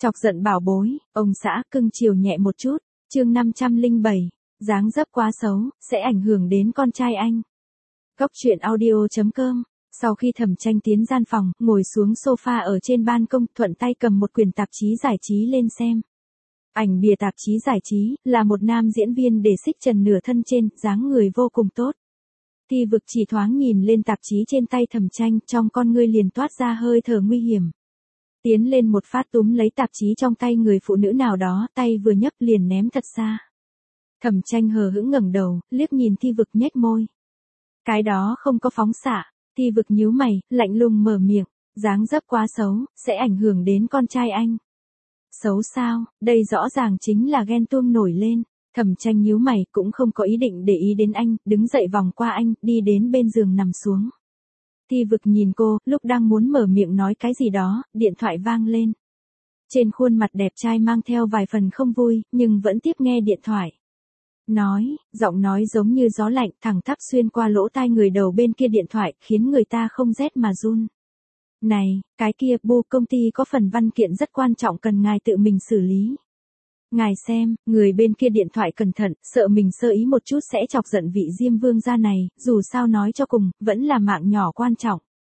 Chọc giận bảo bối, ông xã cưng chiều nhẹ một chút, chương 507, dáng dấp quá xấu, sẽ ảnh hưởng đến con trai anh. Góc truyện audio.com. Sau khi Thẩm Tranh tiến gian phòng, ngồi xuống sofa ở trên ban công, thuận tay cầm một quyển tạp chí giải trí lên xem. Ảnh bìa tạp chí giải trí, là một nam diễn viên để xích trần nửa thân trên, dáng người vô cùng tốt. Thi Vực chỉ thoáng nhìn lên tạp chí trên tay Thẩm Tranh, trong con ngươi liền toát ra hơi thở nguy hiểm. Tiến lên một phát túm lấy tạp chí trong tay người phụ nữ nào đó, tay vừa nhấc liền ném thật xa. Thẩm Tranh hờ hững ngẩng đầu, liếc nhìn Thi Vực nhếch môi. Cái đó không có phóng xạ. Thi Vực nhíu mày, lạnh lùng mở miệng, dáng dấp quá xấu, sẽ ảnh hưởng đến con trai anh. Xấu sao, đây rõ ràng chính là ghen tuông nổi lên. Thẩm Tranh nhíu mày, cũng không có ý định để ý đến anh, đứng dậy vòng qua anh, đi đến bên giường nằm xuống. Thi Vực nhìn cô, lúc đang muốn mở miệng nói cái gì đó, điện thoại vang lên. Trên khuôn mặt đẹp trai mang theo vài phần không vui, nhưng vẫn tiếp nghe điện thoại. Giọng nói giống như gió lạnh thẳng tắp xuyên qua lỗ tai người đầu bên kia điện thoại, khiến người ta không rét mà run. Này, cái kia, Bu, công ty có phần văn kiện rất quan trọng cần ngài tự mình xử lý. Ngài xem, người bên kia điện thoại cẩn thận, sợ mình sơ ý một chút sẽ chọc giận vị Diêm Vương gia này, dù sao nói cho cùng, vẫn là mạng nhỏ quan trọng.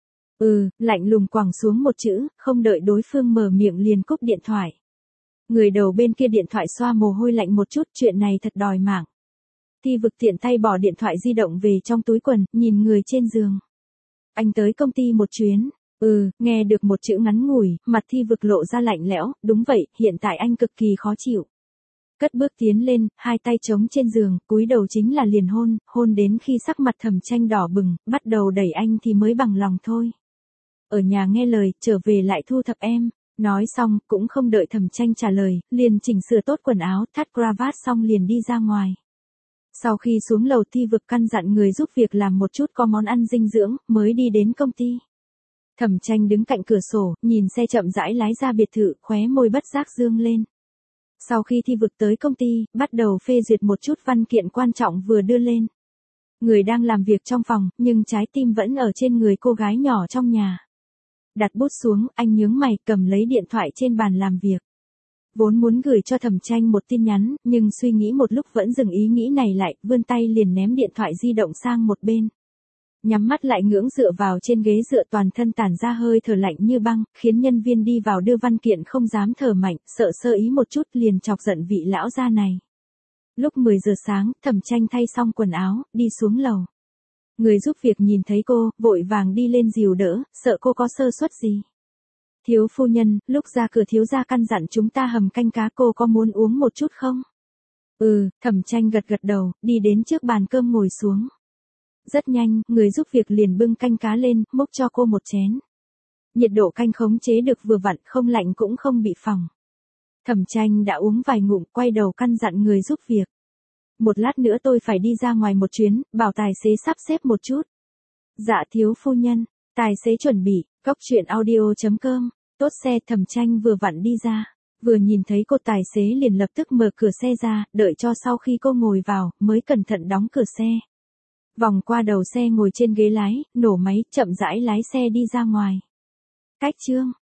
Lạnh lùng quẳng xuống một chữ, không đợi đối phương mở miệng liền cúp điện thoại. Người đầu bên kia điện thoại xoa mồ hôi lạnh một chút, chuyện này thật đòi mạng. Thi Vực tiện tay bỏ điện thoại di động về trong túi quần, nhìn người trên giường. Anh tới công ty một chuyến. Nghe được một chữ ngắn ngủi, mặt Thi Vực lộ ra lạnh lẽo, đúng vậy, hiện tại anh cực kỳ khó chịu. Cất bước tiến lên, hai tay chống trên giường, cúi đầu chính là liền hôn đến khi sắc mặt Thẩm Tranh đỏ bừng, bắt đầu đẩy anh thì mới bằng lòng thôi. Ở nhà nghe lời, trở về lại thu thập em. Nói xong, cũng không đợi Thẩm Tranh trả lời, liền chỉnh sửa tốt quần áo, thắt cravat xong liền đi ra ngoài. Sau khi xuống lầu, Thi Vực căn dặn người giúp việc làm một chút có món ăn dinh dưỡng, mới đi đến công ty. Thẩm Tranh đứng cạnh cửa sổ, nhìn xe chậm rãi lái ra biệt thự, khóe môi bất giác dương lên. Sau khi Thi Vực tới công ty, bắt đầu phê duyệt một chút văn kiện quan trọng vừa đưa lên. Người đang làm việc trong phòng, nhưng trái tim vẫn ở trên người cô gái nhỏ trong nhà. Đặt bút xuống, anh nhướng mày, cầm lấy điện thoại trên bàn làm việc. Vốn muốn gửi cho Thẩm Tranh một tin nhắn, nhưng suy nghĩ một lúc vẫn dừng ý nghĩ này lại, vươn tay liền ném điện thoại di động sang một bên. Nhắm mắt lại ngưỡng dựa vào trên ghế dựa, toàn thân tản ra hơi thở lạnh như băng, khiến nhân viên đi vào đưa văn kiện không dám thở mạnh, sợ sơ ý một chút liền chọc giận vị lão gia này. Lúc 10 giờ sáng, Thẩm Tranh thay xong quần áo, đi xuống lầu. Người giúp việc nhìn thấy cô, vội vàng đi lên dìu đỡ, sợ cô có sơ suất gì. Thiếu phu nhân, lúc ra cửa thiếu gia căn dặn chúng ta hầm canh cá, cô có muốn uống một chút không? Thẩm Tranh gật đầu, đi đến trước bàn cơm ngồi xuống. Rất nhanh, người giúp việc liền bưng canh cá lên, múc cho cô một chén. Nhiệt độ canh khống chế được vừa vặn, không lạnh cũng không bị phỏng. Thẩm Tranh đã uống vài ngụm, quay đầu căn dặn người giúp việc. Một lát nữa tôi phải đi ra ngoài một chuyến, bảo tài xế sắp xếp một chút. Dạ thiếu phu nhân, tài xế chuẩn bị. Góc truyện audio.com. Tốt xe. Thẩm Tranh vừa vặn đi ra. Vừa nhìn thấy cô, tài xế liền lập tức mở cửa xe ra, đợi cho sau khi cô ngồi vào, mới cẩn thận đóng cửa xe. Vòng qua đầu xe ngồi trên ghế lái, nổ máy, chậm rãi lái xe đi ra ngoài. Cách chương.